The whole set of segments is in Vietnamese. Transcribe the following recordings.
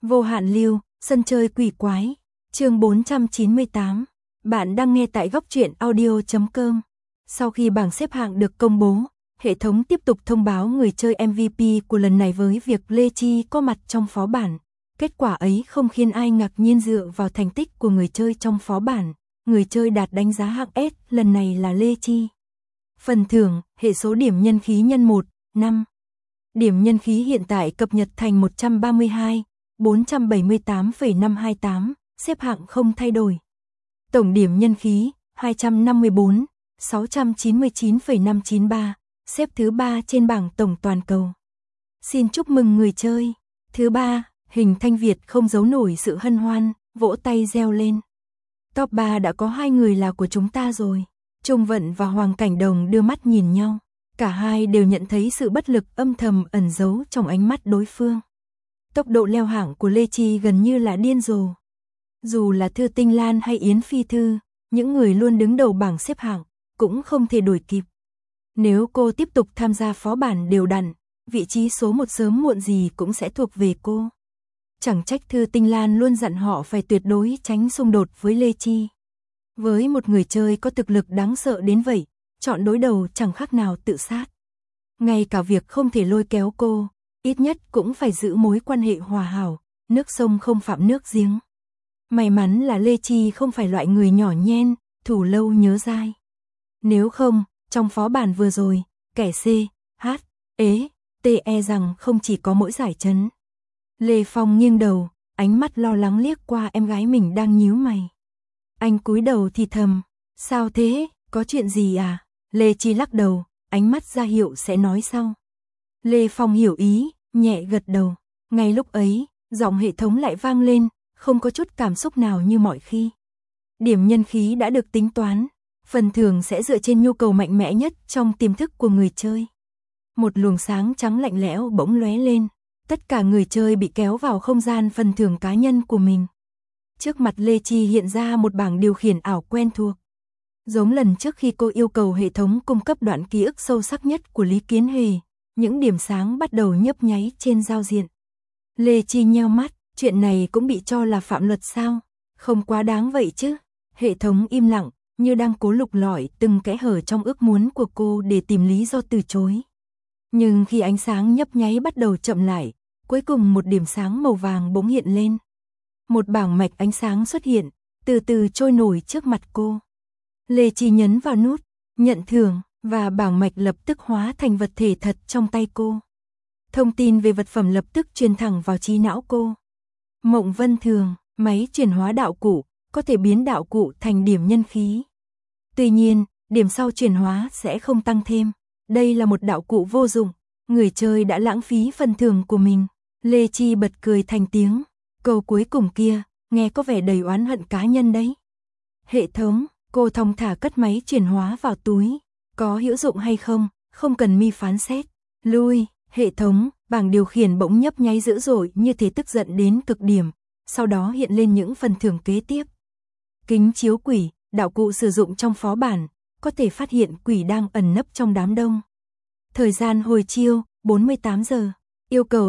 Vô hạn lưu, sân chơi quỷ quái, chương 498. Bạn đang nghe tại góc truyện audio.com. Sau khi bảng xếp hạng được công bố, hệ thống tiếp tục thông báo người chơi MVP của lần này với việc Lê Chi có mặt trong phó bản. Kết quả ấy không khiến ai ngạc nhiên dựa vào thành tích của người chơi trong phó bản. Người chơi đạt đánh giá hạng S lần này là Lê Chi. Phần thưởng, hệ số điểm nhân khí nhân 1, 5. Điểm nhân khí hiện tại cập nhật thành 132, 478,528, xếp hạng không thay đổi. Tổng điểm nhân khí, 254, 699,593, xếp thứ 3 trên bảng tổng toàn cầu. Xin chúc mừng người chơi. Thứ 3, Hình Thanh Việt không giấu nổi sự hân hoan, vỗ tay reo lên. Top 3 đã có 2 người là của chúng ta rồi. Trung Vận và Hoàng Cảnh Đồng đưa mắt nhìn nhau. Cả hai đều nhận thấy sự bất lực âm thầm ẩn giấu trong ánh mắt đối phương. Tốc độ leo hạng của Lê Chi gần như là điên rồ. Dù là Thư Tinh Lan hay Yến Phi Thư, những người luôn đứng đầu bảng xếp hạng, cũng không thể đuổi kịp. Nếu cô tiếp tục tham gia phó bản đều đặn, vị trí số 1 sớm muộn gì cũng sẽ thuộc về cô. Chẳng trách Thư Tinh Lan luôn dặn họ phải tuyệt đối tránh xung đột với Lê Chi. Với một người chơi có thực lực đáng sợ đến vậy, chọn đối đầu chẳng khác nào tự sát. Ngay cả việc không thể lôi kéo cô, ít nhất cũng phải giữ mối quan hệ hòa hảo, nước sông không phạm nước giếng. May mắn là Lê Chi không phải loại người nhỏ nhen, thủ lâu nhớ dai. Nếu không, trong phó bản vừa rồi, kẻ C, H, T e rằng không chỉ có mỗi giải trấn. Lê Phong nghiêng đầu, ánh mắt lo lắng liếc qua em gái mình đang nhíu mày. Anh cúi đầu thì thầm, sao thế, có chuyện gì à? Lê Chi lắc đầu, ánh mắt ra hiệu sẽ nói sau. Lê Phong hiểu ý, nhẹ gật đầu. Ngay lúc ấy, giọng hệ thống lại vang lên, không có chút cảm xúc nào như mọi khi. Điểm nhân khí đã được tính toán, phần thưởng sẽ dựa trên nhu cầu mạnh mẽ nhất trong tiềm thức của người chơi. Một luồng sáng trắng lạnh lẽo bỗng lóe lên, tất cả người chơi bị kéo vào không gian phần thưởng cá nhân của mình. Trước mặt Lê Chi hiện ra một bảng điều khiển ảo quen thuộc. Giống lần trước khi cô yêu cầu hệ thống cung cấp đoạn ký ức sâu sắc nhất của Lý Kiến Hề, những điểm sáng bắt đầu nhấp nháy trên giao diện. Lê Chi nheo mắt, chuyện này cũng bị cho là phạm luật sao? Không quá đáng vậy chứ? Hệ thống im lặng, như đang cố lục lọi từng kẽ hở trong ước muốn của cô để tìm lý do từ chối. Nhưng khi ánh sáng nhấp nháy bắt đầu chậm lại, cuối cùng một điểm sáng màu vàng bỗng hiện lên. Một bảng mạch ánh sáng xuất hiện, từ từ trôi nổi trước mặt cô. Lê Chi nhấn vào nút nhận thưởng và bảng mạch lập tức hóa thành vật thể thật trong tay cô. Thông tin về vật phẩm lập tức truyền thẳng vào trí não cô. Mộng Vân Thường, máy chuyển hóa đạo cụ, có thể biến đạo cụ thành điểm nhân khí. Tuy nhiên, điểm sau chuyển hóa sẽ không tăng thêm. Đây là một đạo cụ vô dụng, người chơi đã lãng phí phần thưởng của mình. Lê Chi bật cười thành tiếng. Câu cuối cùng kia, nghe có vẻ đầy oán hận cá nhân đấy. Hệ thống, cô thong thả cất máy chuyển hóa vào túi. Có hữu dụng hay không, không cần mi phán xét. Lui, hệ thống, bảng điều khiển bỗng nhấp nháy dữ dội như thế tức giận đến cực điểm. Sau đó hiện lên những phần thưởng kế tiếp. Kính chiếu quỷ, đạo cụ sử dụng trong phó bản, có thể phát hiện quỷ đang ẩn nấp trong đám đông. Thời gian hồi chiêu, 48 giờ. Yêu cầu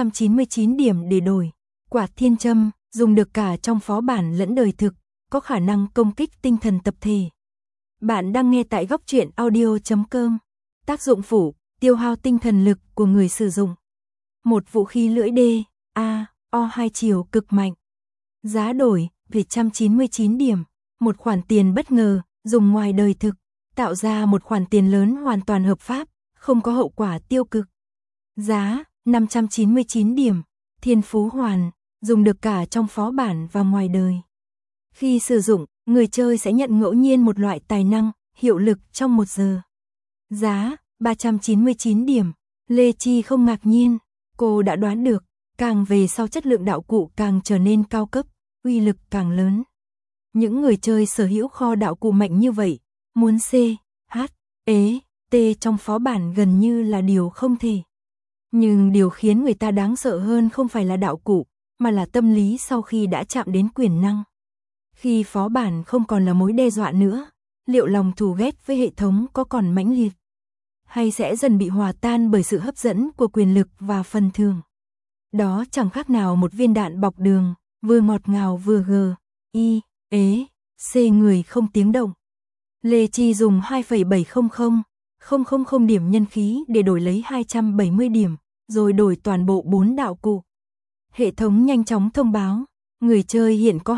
899 điểm để đổi. Quạt thiên châm, dùng được cả trong phó bản lẫn đời thực, có khả năng công kích tinh thần tập thể. Bạn đang nghe tại góc truyện audio.com. Tác dụng phụ, tiêu hao tinh thần lực của người sử dụng. Một vũ khí lưỡi O hai chiều cực mạnh. Giá đổi, về 199 điểm. Một khoản tiền bất ngờ, dùng ngoài đời thực, tạo ra một khoản tiền lớn hoàn toàn hợp pháp, không có hậu quả tiêu cực. Giá, 599 điểm. Thiên phú hoàn, dùng được cả trong phó bản và ngoài đời. Khi sử dụng, người chơi sẽ nhận ngẫu nhiên một loại tài năng, hiệu lực trong 1 giờ. Giá, 399 điểm. Lê Chi không ngạc nhiên, cô đã đoán được, càng về sau chất lượng đạo cụ càng trở nên cao cấp, uy lực càng lớn. Những người chơi sở hữu kho đạo cụ mạnh như vậy, muốn C, H, T trong phó bản gần như là điều không thể. Nhưng điều khiến người ta đáng sợ hơn không phải là đạo cụ, mà là tâm lý sau khi đã chạm đến quyền năng. Khi phó bản không còn là mối đe dọa nữa, liệu lòng thù ghét với hệ thống có còn mãnh liệt? Hay sẽ dần bị hòa tan bởi sự hấp dẫn của quyền lực và phần thưởng? Đó chẳng khác nào một viên đạn bọc đường, vừa ngọt ngào vừa C người không tiếng động. Lê Chi dùng 2,700,000 điểm nhân khí để đổi lấy 270 điểm, rồi đổi toàn bộ 4 đạo cụ. Hệ thống nhanh chóng thông báo, người chơi hiện có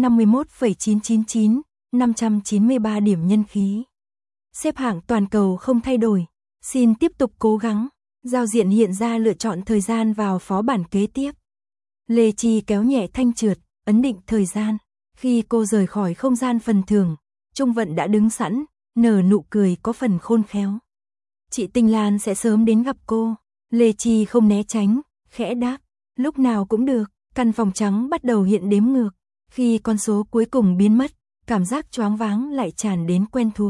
251,999,593 điểm nhân khí. Xếp hạng toàn cầu không thay đổi, xin tiếp tục cố gắng. Giao diện hiện ra lựa chọn thời gian vào phó bản kế tiếp. Lê Chi kéo nhẹ thanh trượt, ấn định thời gian. Khi cô rời khỏi không gian phần thưởng, Trung Vận đã đứng sẵn, nở nụ cười có phần khôn khéo. Chị Tinh Lan sẽ sớm đến gặp cô. Lê Chi không né tránh, khẽ đáp, lúc nào cũng được. Căn phòng trắng bắt đầu hiện đếm ngược. Khi con số cuối cùng biến mất, cảm giác choáng váng lại tràn đến quen thuộc.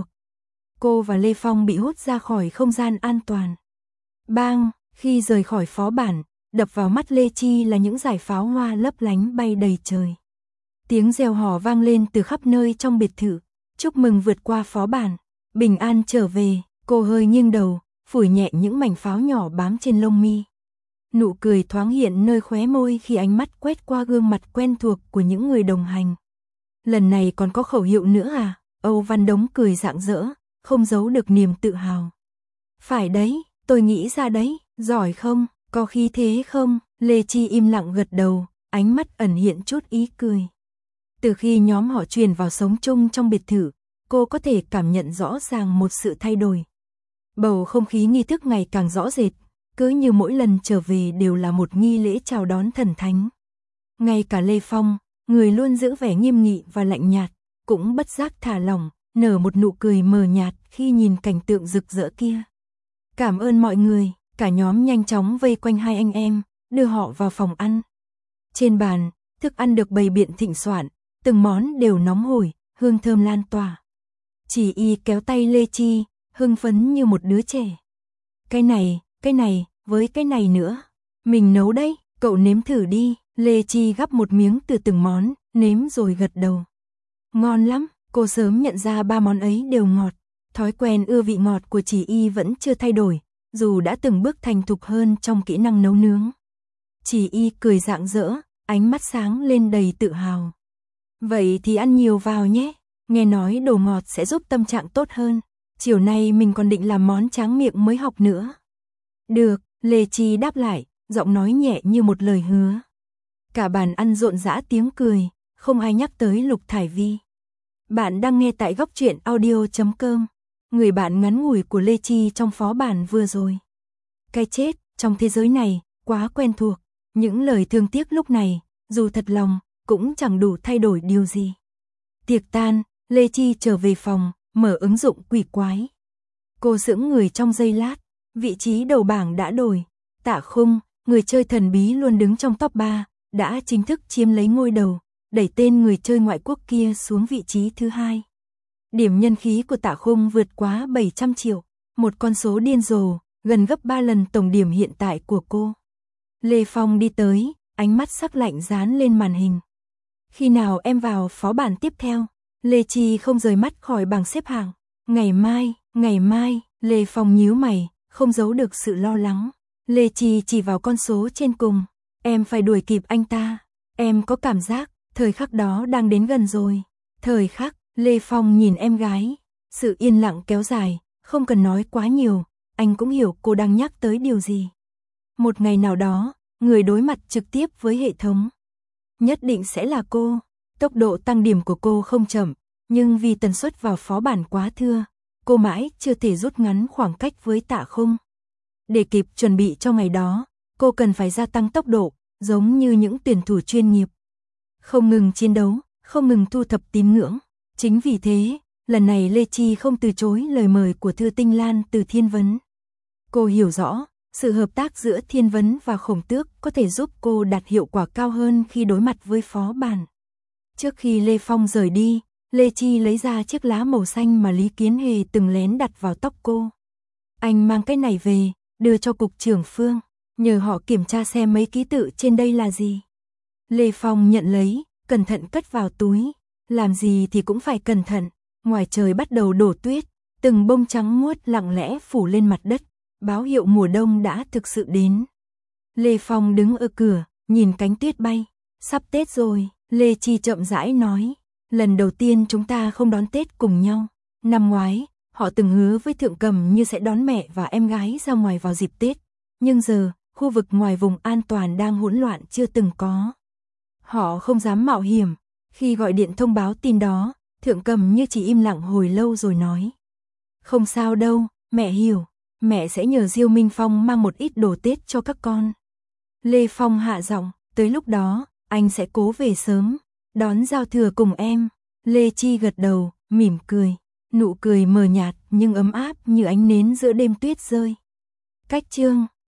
Cô và Lê Phong bị hút ra khỏi không gian an toàn. Bang, khi rời khỏi phó bản, đập vào mắt Lê Chi là những dải pháo hoa lấp lánh bay đầy trời. Tiếng reo hò vang lên từ khắp nơi trong biệt thự. Chúc mừng vượt qua phó bản, bình an trở về. Cô hơi nghiêng đầu, phủi nhẹ những mảnh pháo nhỏ bám trên lông mi. Nụ cười thoáng hiện nơi khóe môi khi ánh mắt quét qua gương mặt quen thuộc của những người đồng hành. Lần này còn có khẩu hiệu nữa à? Âu Văn Đống cười rạng rỡ, không giấu được niềm tự hào. Phải đấy, tôi nghĩ ra đấy, giỏi không, có khí thế không? Lê Chi im lặng gật đầu, ánh mắt ẩn hiện chút ý cười. Từ khi nhóm họ chuyển vào sống chung trong biệt thự, cô có thể cảm nhận rõ ràng một sự thay đổi. Bầu không khí nghi thức ngày càng rõ rệt, cứ như mỗi lần trở về đều là một nghi lễ chào đón thần thánh. Ngay cả Lê Phong, người luôn giữ vẻ nghiêm nghị và lạnh nhạt, cũng bất giác thả lỏng, nở một nụ cười mờ nhạt khi nhìn cảnh tượng rực rỡ kia. Cảm ơn mọi người, cả nhóm nhanh chóng vây quanh hai anh em, đưa họ vào phòng ăn. Trên bàn, thức ăn được bày biện thịnh soạn, từng món đều nóng hổi, hương thơm lan tỏa. Chỉ Y kéo tay Lê Chi, hưng phấn như một đứa trẻ. Cái này, với cái này nữa. Mình nấu đấy, cậu nếm thử đi. Lê Chi gắp một miếng từ từng món, nếm rồi gật đầu. Ngon lắm, cô sớm nhận ra ba món ấy đều ngọt. Thói quen ưa vị ngọt của Chỉ Y vẫn chưa thay đổi, dù đã từng bước thành thục hơn trong kỹ năng nấu nướng. Chỉ Y cười rạng rỡ, ánh mắt sáng lên đầy tự hào. Vậy thì ăn nhiều vào nhé, nghe nói đồ ngọt sẽ giúp tâm trạng tốt hơn. Chiều nay mình còn định làm món tráng miệng mới học nữa. Được, Lê Chi đáp lại, giọng nói nhẹ như một lời hứa. Cả bàn ăn rộn rã tiếng cười, không ai nhắc tới Lục Thải Vi. Bạn đang nghe tại Góc Truyện Audio.com, người bạn ngắn ngủi của Lê Chi trong phó bản vừa rồi. Cái chết, trong thế giới này, quá quen thuộc, những lời thương tiếc lúc này, dù thật lòng, cũng chẳng đủ thay đổi điều gì. Tiệc tan, Lê Chi trở về phòng, mở ứng dụng quỷ quái. Cô sững người trong giây lát, vị trí đầu bảng đã đổi. Tạ Khung, người chơi thần bí luôn đứng trong top 3, đã chính thức chiếm lấy ngôi đầu, đẩy tên người chơi ngoại quốc kia xuống vị trí thứ 2. Điểm nhân khí của Tạ Khung vượt quá 700 triệu, một con số điên rồ, gần gấp 3 lần tổng điểm hiện tại của cô. Lê Phong đi tới, ánh mắt sắc lạnh dán lên màn hình. Khi nào em vào phó bản tiếp theo? Lê Chi không rời mắt khỏi bảng xếp hạng. Ngày mai, Lê Phong nhíu mày, không giấu được sự lo lắng. Lê Chi chỉ vào con số trên cùng. Em phải đuổi kịp anh ta. Em có cảm giác, thời khắc đó đang đến gần rồi. Thời khắc, Lê Phong nhìn em gái. Sự yên lặng kéo dài, không cần nói quá nhiều, anh cũng hiểu cô đang nhắc tới điều gì. Một ngày nào đó, người đối mặt trực tiếp với hệ thống nhất định sẽ là cô. Tốc độ tăng điểm của cô không chậm, nhưng vì tần suất vào phó bản quá thưa, cô mãi chưa thể rút ngắn khoảng cách với Tạ Khung. Để kịp chuẩn bị cho ngày đó, cô cần phải gia tăng tốc độ, giống như những tuyển thủ chuyên nghiệp. Không ngừng chiến đấu, không ngừng thu thập tín ngưỡng. Chính vì thế, lần này Lê Chi không từ chối lời mời của Thư Tinh Lan từ Thiên Vấn. Cô hiểu rõ, sự hợp tác giữa Thiên Vấn và Khổng Tước có thể giúp cô đạt hiệu quả cao hơn khi đối mặt với phó bản. Trước khi Lê Phong rời đi, Lê Chi lấy ra chiếc lá màu xanh mà Lý Kiến Hề từng lén đặt vào tóc cô. Anh mang cái này về, đưa cho cục trưởng Phương, nhờ họ kiểm tra xem mấy ký tự trên đây là gì. Lê Phong nhận lấy, cẩn thận cất vào túi. Làm gì thì cũng phải cẩn thận, ngoài trời bắt đầu đổ tuyết, từng bông trắng muốt lặng lẽ phủ lên mặt đất, báo hiệu mùa đông đã thực sự đến. Lê Phong đứng ở cửa, nhìn cánh tuyết bay. Sắp Tết rồi, Lê Chi chậm rãi nói. Lần đầu tiên chúng ta không đón Tết cùng nhau. Năm ngoái, họ từng hứa với Thượng Cầm Như sẽ đón mẹ và em gái ra ngoài vào dịp Tết. Nhưng giờ, khu vực ngoài vùng an toàn đang hỗn loạn chưa từng có. Họ không dám mạo hiểm. Khi gọi điện thông báo tin đó, Thượng Cầm Như chỉ im lặng hồi lâu rồi nói. Không sao đâu, mẹ hiểu. Mẹ sẽ nhờ Diêu Minh Phong mang một ít đồ Tết cho các con. Lê Phong hạ giọng, tới lúc đó, anh sẽ cố về sớm, đón giao thừa cùng em. Lê Chi gật đầu, mỉm cười. Nụ cười mờ nhạt nhưng ấm áp như ánh nến giữa đêm tuyết rơi. Cách chương